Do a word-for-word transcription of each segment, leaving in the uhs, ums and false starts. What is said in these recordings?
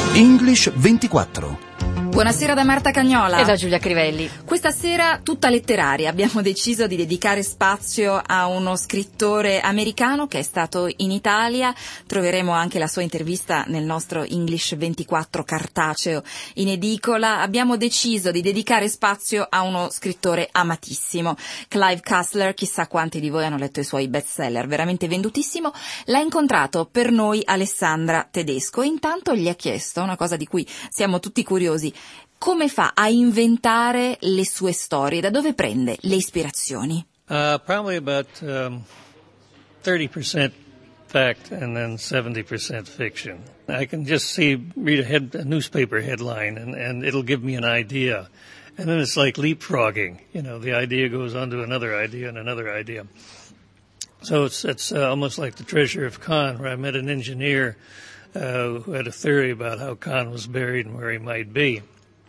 English ventiquattro. Buonasera da Marta Cagnola e da Giulia Crivelli. Questa sera tutta letteraria. Abbiamo deciso di dedicare spazio a uno scrittore americano che è stato in Italia. Troveremo anche la sua intervista nel nostro English ventiquattro cartaceo in edicola. Abbiamo deciso di dedicare spazio a uno scrittore amatissimo, Clive Cussler. Chissà quanti di voi hanno letto i suoi bestseller, veramente vendutissimo. L'ha incontrato per noi Alessandra Tedesco. Intanto gli ha chiesto una cosa di cui siamo tutti curiosi: come fa a inventare le sue storie? Da dove prende le ispirazioni? Uh, probably about um, thirty percent fact and then seventy percent fiction. I can just see, read a, head, a newspaper headline and, and it'll give me an idea. And then it's like leapfrogging. You know, the idea goes on to another idea and another idea. So it's, it's uh, almost like The Treasure of Khan, where I met an engineer uh, who had a theory about how Khan was buried and where he might be.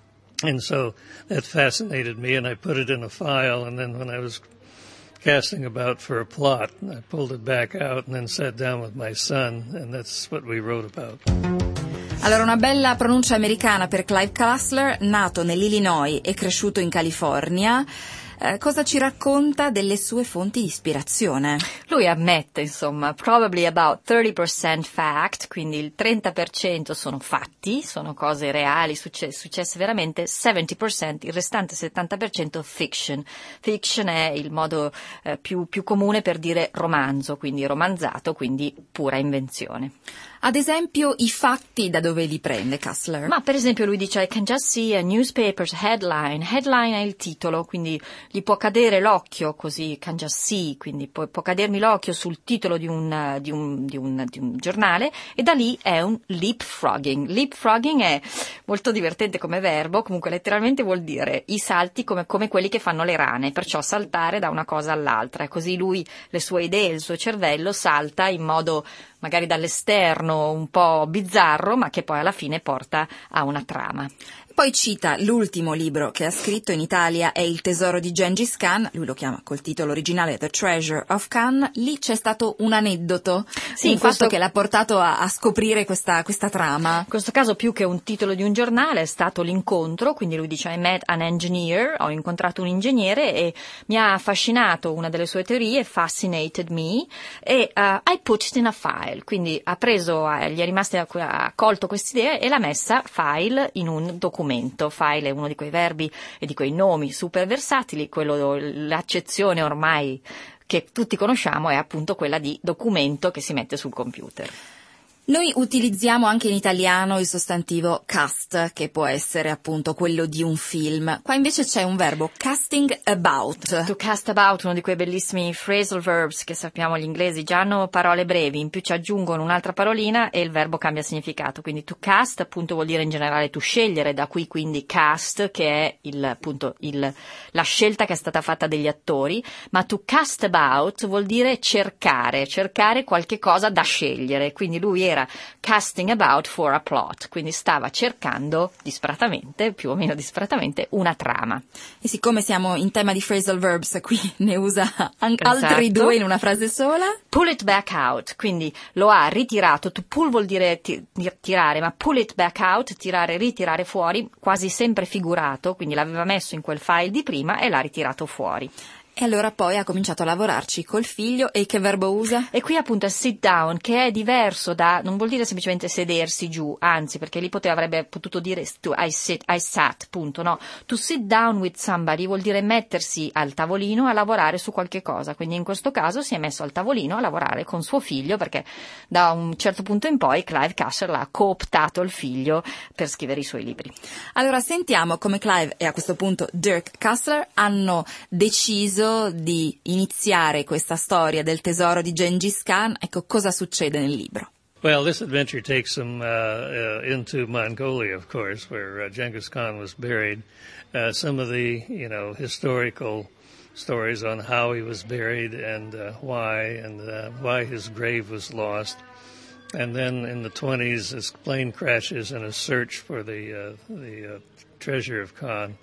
And so that fascinated me, and I put it in a file, and then when I was casting about for a plot, I pulled it back out and then sat down with my son, and that's what we wrote about. Allora, una bella pronuncia americana per Clive Cussler, nato nell'Illinois e cresciuto in California. Eh, cosa ci racconta delle sue fonti di ispirazione? Lui ammette, insomma, probably about thirty percent fact, quindi il trenta per cento sono fatti, sono cose reali, succe- successe veramente, seventy percent, il restante settanta per cento fiction. Fiction è il modo eh, più, più comune per dire romanzo, quindi romanzato, quindi pura invenzione. Ad esempio, i fatti da dove li prende Cussler? Ma per esempio lui dice I can just see a newspaper's headline. Headline è il titolo, quindi gli può cadere l'occhio così, can just see, quindi può, può cadermi l'occhio sul titolo di un, di, un, di, un, di un giornale, e da lì è un leapfrogging. Leapfrogging è molto divertente come verbo, comunque letteralmente vuol dire i salti come, come quelli che fanno le rane, perciò saltare da una cosa all'altra. Così lui, le sue idee, il suo cervello salta in modo magari dall'esterno un po' bizzarro, ma che poi alla fine porta a una trama. Poi cita l'ultimo libro che ha scritto, in Italia è Il tesoro di Gengis Khan, lui lo chiama col titolo originale The Treasure of Khan. Lì c'è stato un aneddoto, sì, un fatto questo... che l'ha portato a, a scoprire questa, questa trama. In questo caso, più che un titolo di un giornale, è stato l'incontro, quindi lui dice I met an engineer, ho incontrato un ingegnere e mi ha affascinato una delle sue teorie, fascinated me, e uh, I put it in a file, quindi ha preso, gli è rimasta, ha colto quest'idea e l'ha messa file in un documento. File è uno di quei verbi e di quei nomi super versatili, quello, l'accezione ormai che tutti conosciamo è appunto quella di documento che si mette sul computer. Noi utilizziamo anche in italiano il sostantivo cast, che può essere appunto quello di un film. Qua invece c'è un verbo, casting about. To cast about, uno di quei bellissimi phrasal verbs che sappiamo gli inglesi già hanno parole brevi, in più ci aggiungono un'altra parolina e il verbo cambia significato. Quindi to cast appunto vuol dire in generale to scegliere, da qui quindi cast, che è il, appunto il, la scelta che è stata fatta degli attori, ma to cast about vuol dire cercare, cercare qualche cosa da scegliere. Quindi lui era casting about for a plot, quindi stava cercando disperatamente, più o meno disperatamente, una trama. E siccome siamo in tema di phrasal verbs, qui ne usa anche esatto. altri due in una frase sola. Pull it back out, quindi lo ha ritirato. To pull vuol dire ti- tirare, ma pull it back out, tirare, ritirare fuori, quasi sempre figurato, quindi l'aveva messo in quel file di prima e l'ha ritirato fuori. E allora poi ha cominciato a lavorarci col figlio. E che verbo usa? E qui appunto è sit down, che è diverso da, non vuol dire semplicemente sedersi giù, anzi, perché lì poteva, avrebbe potuto dire to, I sit, I sat, punto, no. To sit down with somebody vuol dire mettersi al tavolino a lavorare su qualche cosa, quindi in questo caso si è messo al tavolino a lavorare con suo figlio, perché da un certo punto in poi Clive Cussler ha cooptato il figlio per scrivere i suoi libri. Allora sentiamo come Clive e a questo punto Dirk Cussler hanno deciso di iniziare questa storia del tesoro di Gengis Khan. Ecco cosa succede nel libro. Well, this adventure takes them uh, uh, into Mongolia, of course, where uh, Genghis Khan was buried. Uh, some of the, you know, historical stories on how he was buried and uh, why, and uh, why his grave was lost. And then in the twenties, his plane crashes in a search for the uh, the uh, treasure of Khan.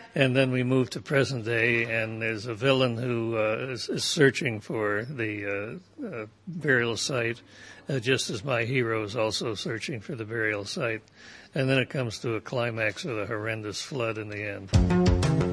And then we move to present day, and there's a villain who uh, is, is searching for the uh, uh, burial site, uh, just as my hero is also searching for the burial site. And then it comes to a climax with a horrendous flood in the end.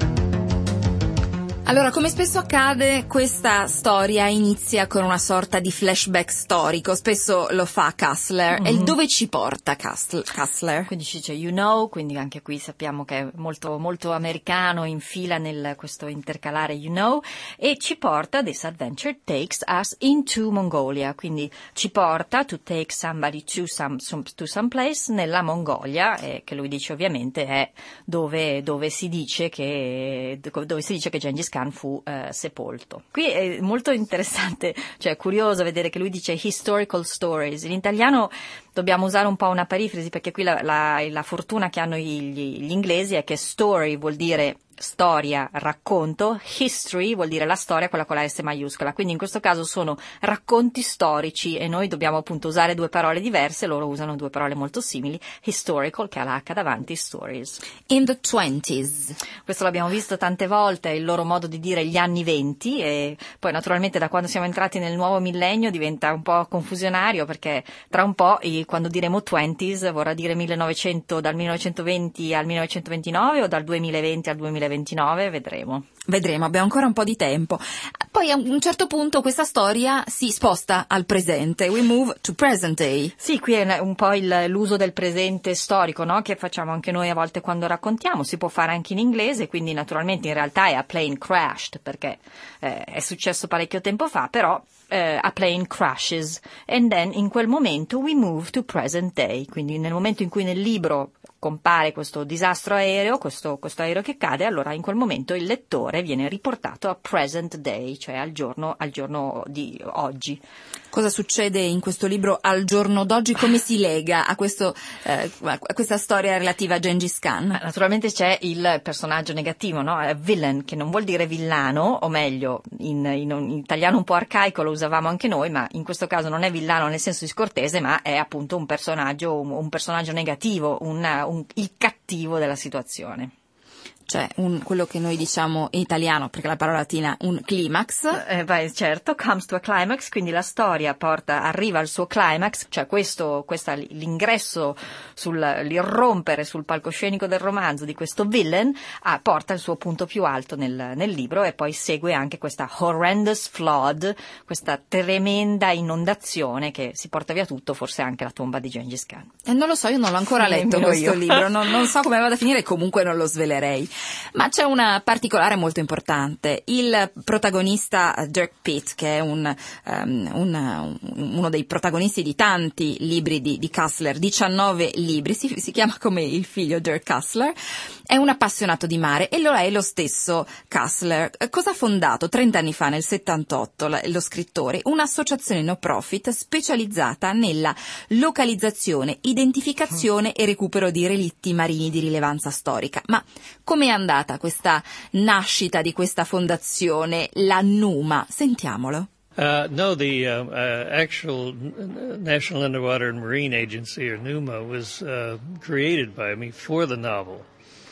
Allora, come spesso accade, questa storia inizia con una sorta di flashback storico, spesso lo fa Cussler. Mm-hmm. E dove ci porta Cussler? Quindi ci dice you know, quindi anche qui sappiamo che è molto, molto americano, infila nel questo intercalare you know, e ci porta, this adventure takes us into Mongolia, quindi ci porta to take somebody to some, some, to some place nella Mongolia, eh, che lui dice ovviamente è dove, dove si dice che, dove si dice che Gengis Khan fu eh, sepolto. Qui è molto interessante, cioè curioso vedere che lui dice historical stories. In italiano dobbiamo usare un po' una parifrasi, perché qui la, la, la fortuna che hanno gli, gli inglesi è che story vuol dire storia, racconto, history vuol dire la storia, quella con la S maiuscola, quindi in questo caso sono racconti storici e noi dobbiamo appunto usare due parole diverse, loro usano due parole molto simili, historical che ha la H davanti, stories. In the twenties. Questo l'abbiamo visto tante volte, è il loro modo di dire gli anni venti, e poi naturalmente da quando siamo entrati nel nuovo millennio diventa un po' confusionario, perché tra un po' quando diremo twenties vorrà dire millenovecento, dal millenovecentoventi al millenovecentoventinove o dal duemilaventi al duemilaventinove, vedremo. Vedremo, abbiamo ancora un po' di tempo. Poi a un certo punto questa storia si sposta al presente. We move to present day. Sì, qui è un po' il, l'uso del presente storico, no? Che facciamo anche noi a volte quando raccontiamo. Si può fare anche in inglese, quindi naturalmente in realtà è a plane crashed, perché eh, è successo parecchio tempo fa, però eh, a plane crashes. And then in quel momento we move to present day. Quindi nel momento in cui nel libro compare questo disastro aereo, questo, questo aereo che cade, allora in quel momento il lettore viene riportato a present day, cioè al giorno, al giorno di oggi. Cosa succede in questo libro al giorno d'oggi? Come si lega a, questo, eh, a questa storia relativa a Gengis Khan? Naturalmente c'è il personaggio negativo, no? Villain, che non vuol dire villano, o meglio, in, in, in italiano un po' arcaico lo usavamo anche noi, ma in questo caso non è villano nel senso di scortese, ma è appunto un personaggio, un, un personaggio negativo, un, un, il cattivo della situazione. Cioè un, quello che noi diciamo in italiano, perché la parola latina, un climax. Eh, beh, certo, comes to a climax, quindi la storia porta, arriva al suo climax, cioè questo, questa, l'ingresso, sul, l'irrompere sul palcoscenico del romanzo di questo villain ah, porta il suo punto più alto nel, nel libro, e poi segue anche questa horrendous flood, questa tremenda inondazione che si porta via tutto, forse anche la tomba di Gengis Khan. E non lo so, io non l'ho ancora letto questo libro, non, non so come vada a finire, comunque non lo svelerei. Ma c'è una particolare molto importante. Il protagonista Dirk Pitt, che è un, um, un, uno dei protagonisti di tanti libri di, di Cussler, diciannove libri, si, si chiama come il figlio Dirk Cussler, è un appassionato di mare e lo è lo stesso Cussler. Cosa ha fondato trenta anni fa, nel settantotto, lo scrittore? Un'associazione no profit specializzata nella localizzazione, identificazione e recupero di relitti marini di rilevanza storica. Ma come è andata questa nascita di questa fondazione, la NUMA? Sentiamolo. Uh, no, the uh, uh, actual National Underwater and Marine Agency, or NUMA, was uh, created by me for the novel.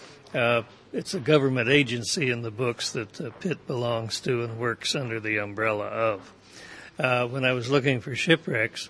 Uh, it's a government agency in the books that uh, Pitt belongs to and works under the umbrella of. Uh, when I was looking for shipwrecks,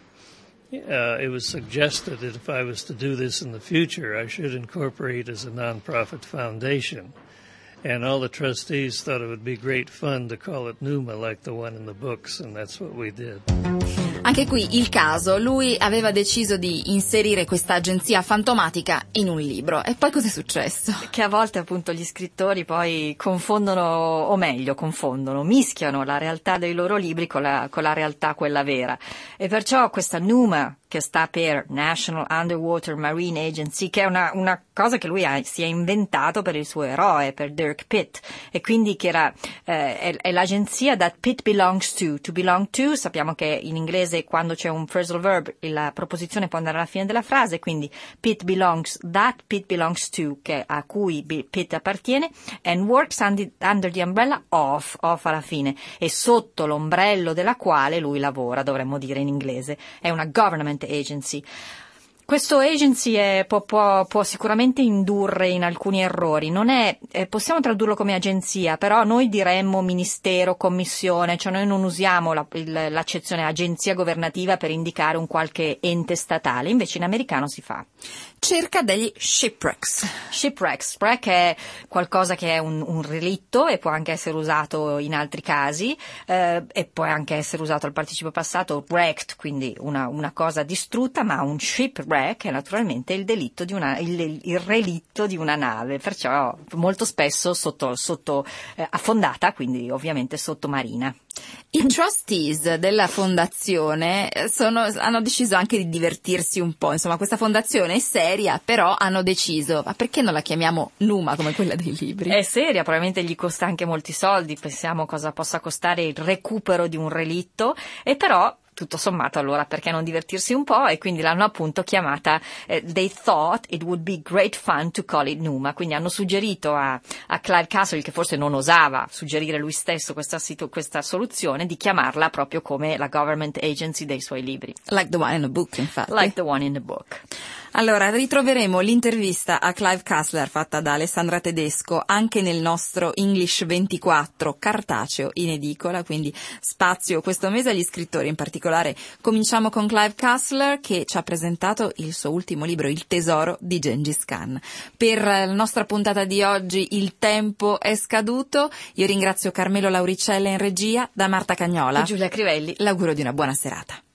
Uh, it was suggested that if I was to do this in the future, I should incorporate as a nonprofit foundation. And all the trustees thought it would be great fun to call it NUMA like the one in the books, and that's what we did. Anche qui il caso, lui aveva deciso di inserire questa agenzia fantomatica in un libro. E poi cosa è successo? Che a volte appunto gli scrittori poi confondono, o meglio confondono, mischiano la realtà dei loro libri con la, con la realtà quella vera. E perciò questa NUMA, che sta per National Underwater Marine Agency, che è una, una cosa che lui ha, si è inventato per il suo eroe, per Dirk Pitt, e quindi che era, eh, è, è l'agenzia that Pitt belongs to. To belong to, sappiamo che in inglese quando c'è un phrasal verb la proposizione può andare alla fine della frase, quindi Pitt belongs that, Pitt belongs to, che a cui Pitt appartiene, and works under, under the umbrella of, of alla fine, e sotto l'ombrello della quale lui lavora, dovremmo dire in inglese. È una government agency. Questo agency è, può, può, può sicuramente indurre in alcuni errori. Non è, eh, possiamo tradurlo come agenzia, però noi diremmo ministero, commissione, cioè noi non usiamo la, il, l'accezione agenzia governativa per indicare un qualche ente statale, invece in americano si fa. Cerca degli shipwrecks. Shipwrecks, wreck è qualcosa che è un, un relitto e può anche essere usato in altri casi, eh, e può anche essere usato al participio passato, wrecked, quindi una, una cosa distrutta, ma un shipwreck è naturalmente il delitto di una, il, il relitto di una nave, perciò molto spesso sotto, sotto eh, affondata, quindi ovviamente sottomarina. I trustees della fondazione sono, hanno deciso anche di divertirsi un po', insomma questa fondazione è seria, però hanno deciso, ma perché non la chiamiamo Numa come quella dei libri? È seria, probabilmente gli costa anche molti soldi, pensiamo cosa possa costare il recupero di un relitto, e però tutto sommato allora perché non divertirsi un po', e quindi l'hanno appunto chiamata eh, They thought it would be great fun to call it Numa, quindi hanno suggerito a, a Clive Castle, che forse non osava suggerire lui stesso questa, situ- questa soluzione, di chiamarla proprio come la government agency dei suoi libri. Like the one in the book, infatti. Like the one in the book. Allora, ritroveremo l'intervista a Clive Castle fatta da Alessandra Tedesco anche nel nostro English ventiquattro cartaceo in edicola, quindi spazio questo mese agli scrittori. In particolare cominciamo con Clive Castle, che ci ha presentato il suo ultimo libro, Il tesoro di Gengis Khan. Per la nostra puntata di oggi il tempo è scaduto. Io ringrazio Carmelo Lauricella in regia, da Marta Cagnola e Giulia Crivelli. l'auguro di una buona serata.